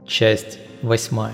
Часть 8.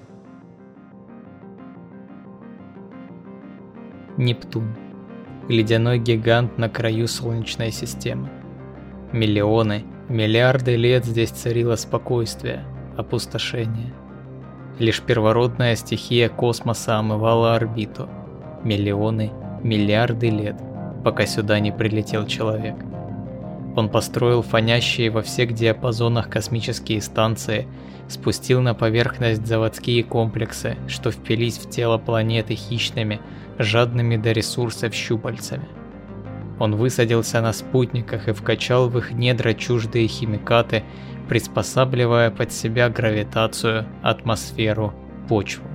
Нептун. Ледяной гигант на краю Солнечной системы. Миллионы, миллиарды лет здесь царило спокойствие, опустошение. Лишь первородная стихия космоса омывала орбиту. Миллионы, миллиарды лет, пока сюда не прилетел человек. Он построил фонящие во всех диапазонах космические станции, спустил на поверхность заводские комплексы, что впились в тело планеты хищными, жадными до ресурсов щупальцами. Он высадился на спутниках и вкачал в их недра чуждые химикаты, приспосабливая под себя гравитацию, атмосферу, почву.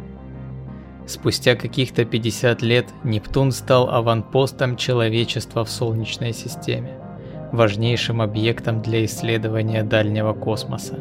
Спустя каких-то 50 лет Нептун стал аванпостом человечества в Солнечной системе, важнейшим объектом для исследования дальнего космоса.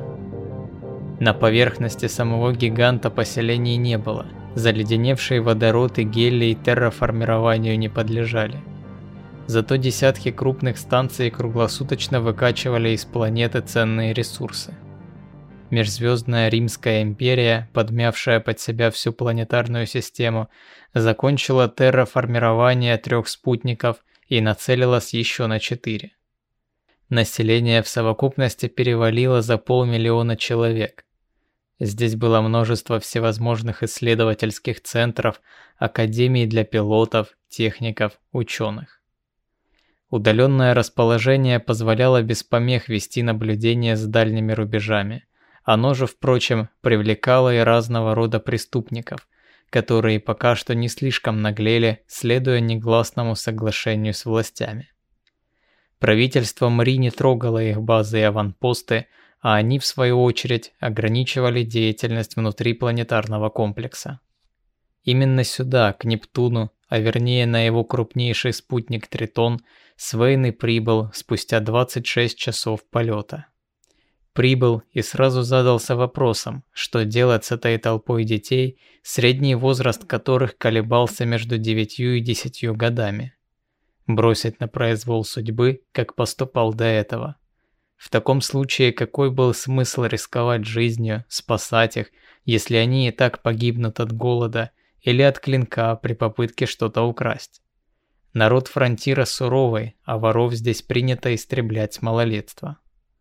На поверхности самого гиганта поселений не было, заледеневшие водород и гелий терраформированию не подлежали. Зато десятки крупных станций круглосуточно выкачивали из планеты ценные ресурсы. Межзвездная Римская империя, подмявшая под себя всю планетарную систему, закончила терраформирование 3 спутников и нацелилась еще на 4. Население в совокупности перевалило за 500 000 человек. Здесь было множество всевозможных исследовательских центров, академий для пилотов, техников, ученых. Удаленное расположение позволяло без помех вести наблюдение за дальними рубежами. Оно же, впрочем, привлекало и разного рода преступников, которые пока что не слишком наглели, следуя негласному соглашению с властями. Правительство МРИ не трогало их базы и аванпосты, а они, в свою очередь, ограничивали деятельность внутрипланетарного комплекса. Именно сюда, к Нептуну, а вернее на его крупнейший спутник Тритон, Свейн и прибыл спустя 26 часов полета. Прибыл и сразу задался вопросом, что делать с этой толпой детей, средний возраст которых колебался между 9 и 10 годами. Бросить на произвол судьбы, как поступал до этого. В таком случае какой был смысл рисковать жизнью, спасать их, если они и так погибнут от голода или от клинка при попытке что-то украсть? Народ Фронтира суровый, а воров здесь принято истреблять с малолетства.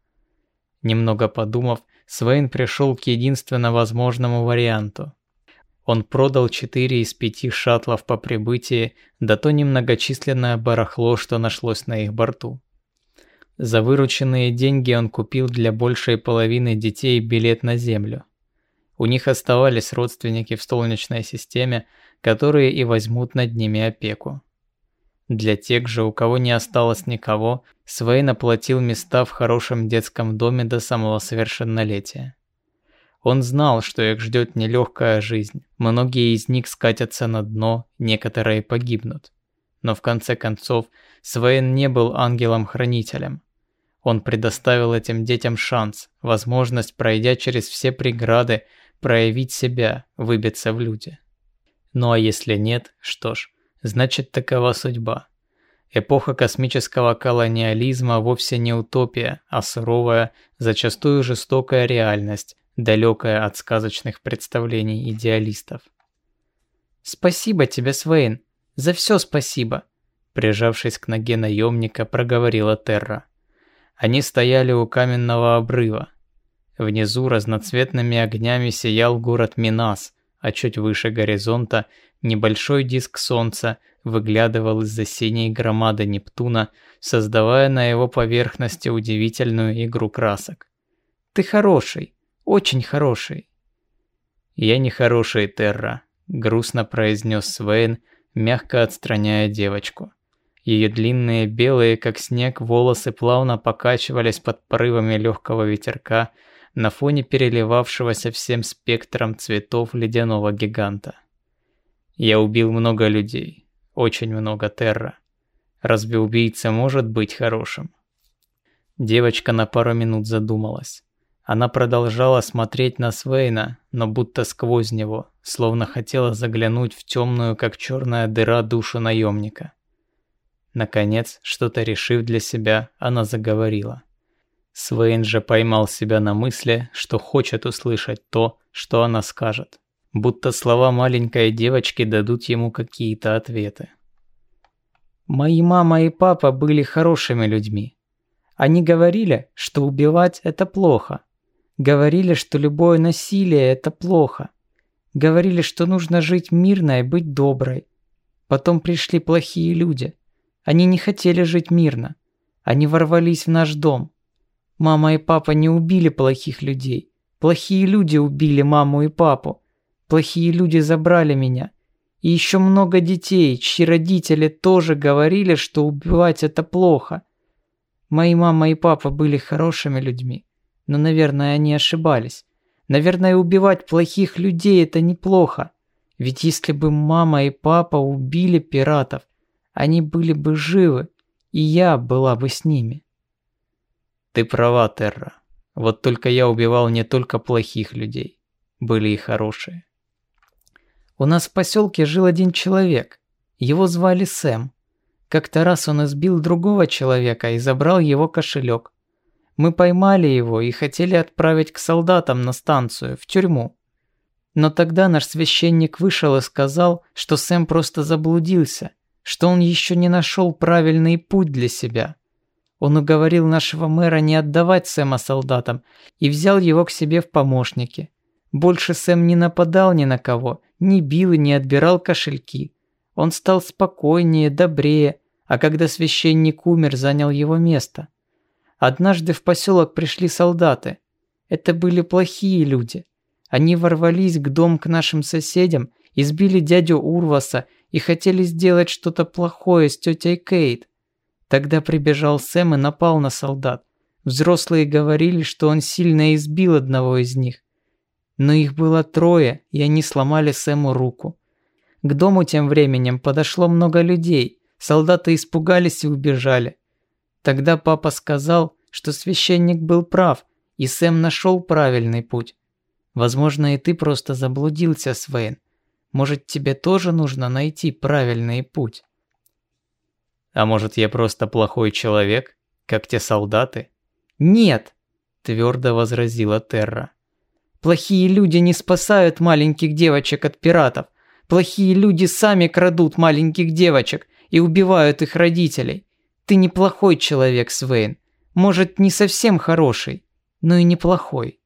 Немного подумав, Свейн пришел к единственно возможному варианту. Он продал 4 из 5 шаттлов по прибытии, да то немногочисленное барахло, что нашлось на их борту. За вырученные деньги он купил для большей половины детей билет на Землю. У них оставались родственники в Солнечной системе, которые и возьмут над ними опеку. Для тех же, у кого не осталось никого, Свейн оплатил места в хорошем детском доме до самого совершеннолетия. Он знал, что их ждет нелегкая жизнь, многие из них скатятся на дно, некоторые погибнут. Но в конце концов, Свейн не был ангелом-хранителем. Он предоставил этим детям шанс, возможность, пройдя через все преграды, проявить себя, выбиться в люди. Ну а если нет, что ж, значит такова судьба. Эпоха космического колониализма вовсе не утопия, а суровая, зачастую жестокая реальность, далекая от сказочных представлений идеалистов. «Спасибо тебе, Свейн, за все спасибо», прижавшись к ноге наемника, проговорила Терра. Они стояли у каменного обрыва. Внизу разноцветными огнями сиял город Минас, а чуть выше горизонта небольшой диск солнца выглядывал из-за синей громады Нептуна, создавая на его поверхности удивительную игру красок. «Ты хороший, очень хороший». «Я не хороший, Терра», — грустно произнес Свейн, мягко отстраняя девочку. Ее длинные белые, как снег, волосы плавно покачивались под порывами легкого ветерка на фоне переливавшегося всем спектром цветов ледяного гиганта. «Я убил много людей, очень много, Терра. Разве убийца может быть хорошим?» Девочка на пару минут задумалась. Она продолжала смотреть на Свейна, но будто сквозь него, словно хотела заглянуть в темную, как черная дыра, душу наемника. Наконец, что-то решив для себя, она заговорила. Свейн же поймал себя на мысли, что хочет услышать то, что она скажет. Будто слова маленькой девочки дадут ему какие-то ответы. «Мои мама и папа были хорошими людьми. Они говорили, что убивать – это плохо. Говорили, что любое насилие – это плохо. Говорили, что нужно жить мирно и быть доброй. Потом пришли плохие люди. Они не хотели жить мирно. Они ворвались в наш дом. Мама и папа не убили плохих людей. Плохие люди убили маму и папу. Плохие люди забрали меня. И еще много детей, чьи родители тоже говорили, что убивать это плохо. Мои мама и папа были хорошими людьми, но, наверное, они ошибались. Наверное, убивать плохих людей – это неплохо. Ведь если бы мама и папа убили пиратов, они были бы живы, и я была бы с ними. Ты права, Терра. Вот только я убивал не только плохих людей. Были и хорошие. У нас в поселке жил один человек. Его звали Сэм. Как-то раз он избил другого человека и забрал его кошелек. Мы поймали его и хотели отправить к солдатам на станцию, в тюрьму. Но тогда наш священник вышел и сказал, что Сэм просто заблудился, что он еще не нашел правильный путь для себя. Он уговорил нашего мэра не отдавать Сэма солдатам и взял его к себе в помощники. Больше Сэм не нападал ни на кого, не бил и не отбирал кошельки. Он стал спокойнее, добрее, а когда священник умер, занял его место. Однажды в поселок пришли солдаты. Это были плохие люди. Они ворвались к дому к нашим соседям, избили дядю Урваса и хотели сделать что-то плохое с тетей Кейт. Тогда прибежал Сэм и напал на солдат. Взрослые говорили, что он сильно избил одного из них. Но их было 3, и они сломали Сэму руку. К дому тем временем подошло много людей. Солдаты испугались и убежали. Тогда папа сказал, что священник был прав, и Сэм нашел правильный путь. Возможно, и ты просто заблудился, Свейн. Может, тебе тоже нужно найти правильный путь? А может, я просто плохой человек, как те солдаты? Нет, твердо возразила Терра. Плохие люди не спасают маленьких девочек от пиратов. Плохие люди сами крадут маленьких девочек и убивают их родителей. Ты неплохой человек, Свейн. Может, не совсем хороший, но и неплохой.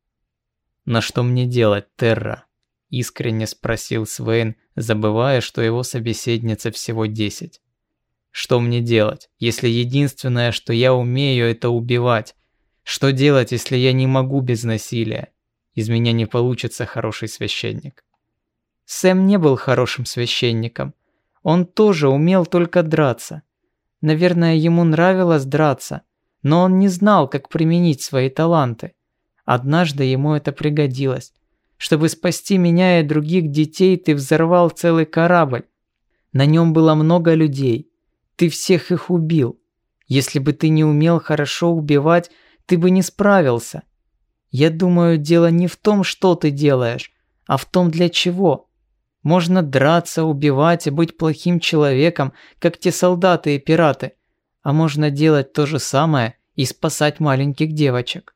«Но что мне делать, Терра?» – искренне спросил Свейн, забывая, что его собеседница всего 10. «Что мне делать, если единственное, что я умею, это убивать? Что делать, если я не могу без насилия? Из меня не получится хороший священник». Сэм не был хорошим священником. Он тоже умел только драться. Наверное, ему нравилось драться, но он не знал, как применить свои таланты. Однажды ему это пригодилось. Чтобы спасти меня и других детей, ты взорвал целый корабль. На нем было много людей. Ты всех их убил. Если бы ты не умел хорошо убивать, ты бы не справился. Я думаю, дело не в том, что ты делаешь, а в том, для чего. Можно драться, убивать и быть плохим человеком, как те солдаты и пираты. А можно делать то же самое и спасать маленьких девочек.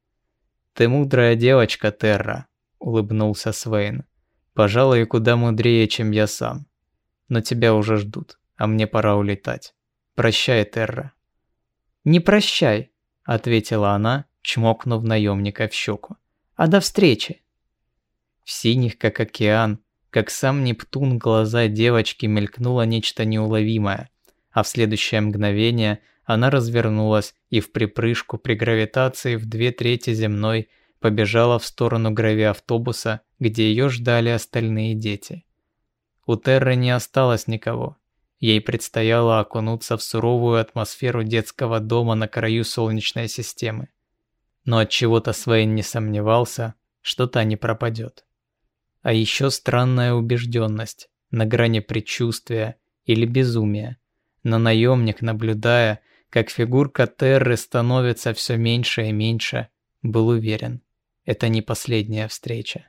«Ты мудрая девочка, Терра», – улыбнулся Свейн. «Пожалуй, куда мудрее, чем я сам. Но тебя уже ждут, а мне пора улетать. Прощай, Терра». «Не прощай», – ответила она, чмокнув наемника в щеку. «А до встречи». В синих, как океан, как сам Нептун, глаза девочки мелькнуло нечто неуловимое, а в следующее мгновение она развернулась и вприпрыжку при гравитации в 2/3 земной побежала в сторону гравиавтобуса, где ее ждали остальные дети. У Терры не осталось никого. Ей предстояло окунуться в суровую атмосферу детского дома на краю Солнечной системы. Но от чего-то Свейн не сомневался, что та не пропадет. А еще странная убежденность, на грани предчувствия или безумия. Но наемник, наблюдая, как фигурка Терры становится все меньше и меньше, был уверен, это не последняя встреча.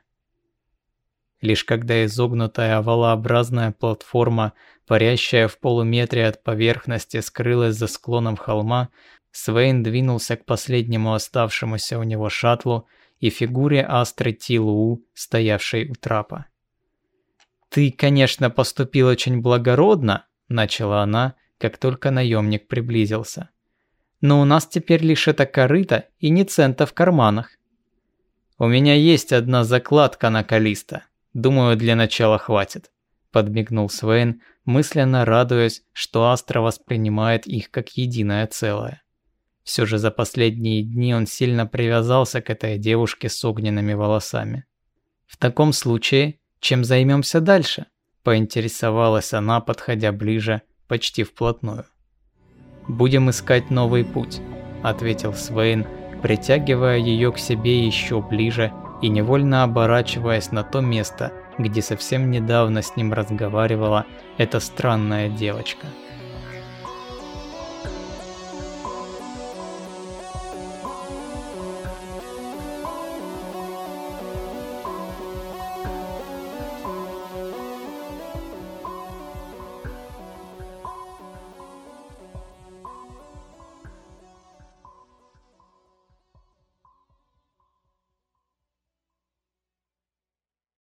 Лишь когда изогнутая овалообразная платформа, парящая в полуметре от поверхности, скрылась за склоном холма, Свейн двинулся к последнему оставшемуся у него шаттлу и фигуре Астры Ти-Луу, стоявшей у трапа. «Ты, конечно, поступил очень благородно», — начала она, как только наемник приблизился. «Но у нас теперь лишь это корыто и ни цента в карманах». «У меня есть одна закладка на Калиста. Думаю, для начала хватит», — подмигнул Свейн, мысленно радуясь, что Астра воспринимает их как единое целое. Все же за последние дни он сильно привязался к этой девушке с огненными волосами. «В таком случае, чем займемся дальше?» – поинтересовалась она, подходя ближе, почти вплотную. «Будем искать новый путь», – ответил Свейн, притягивая ее к себе еще ближе и невольно оборачиваясь на то место, где совсем недавно с ним разговаривала эта странная девочка.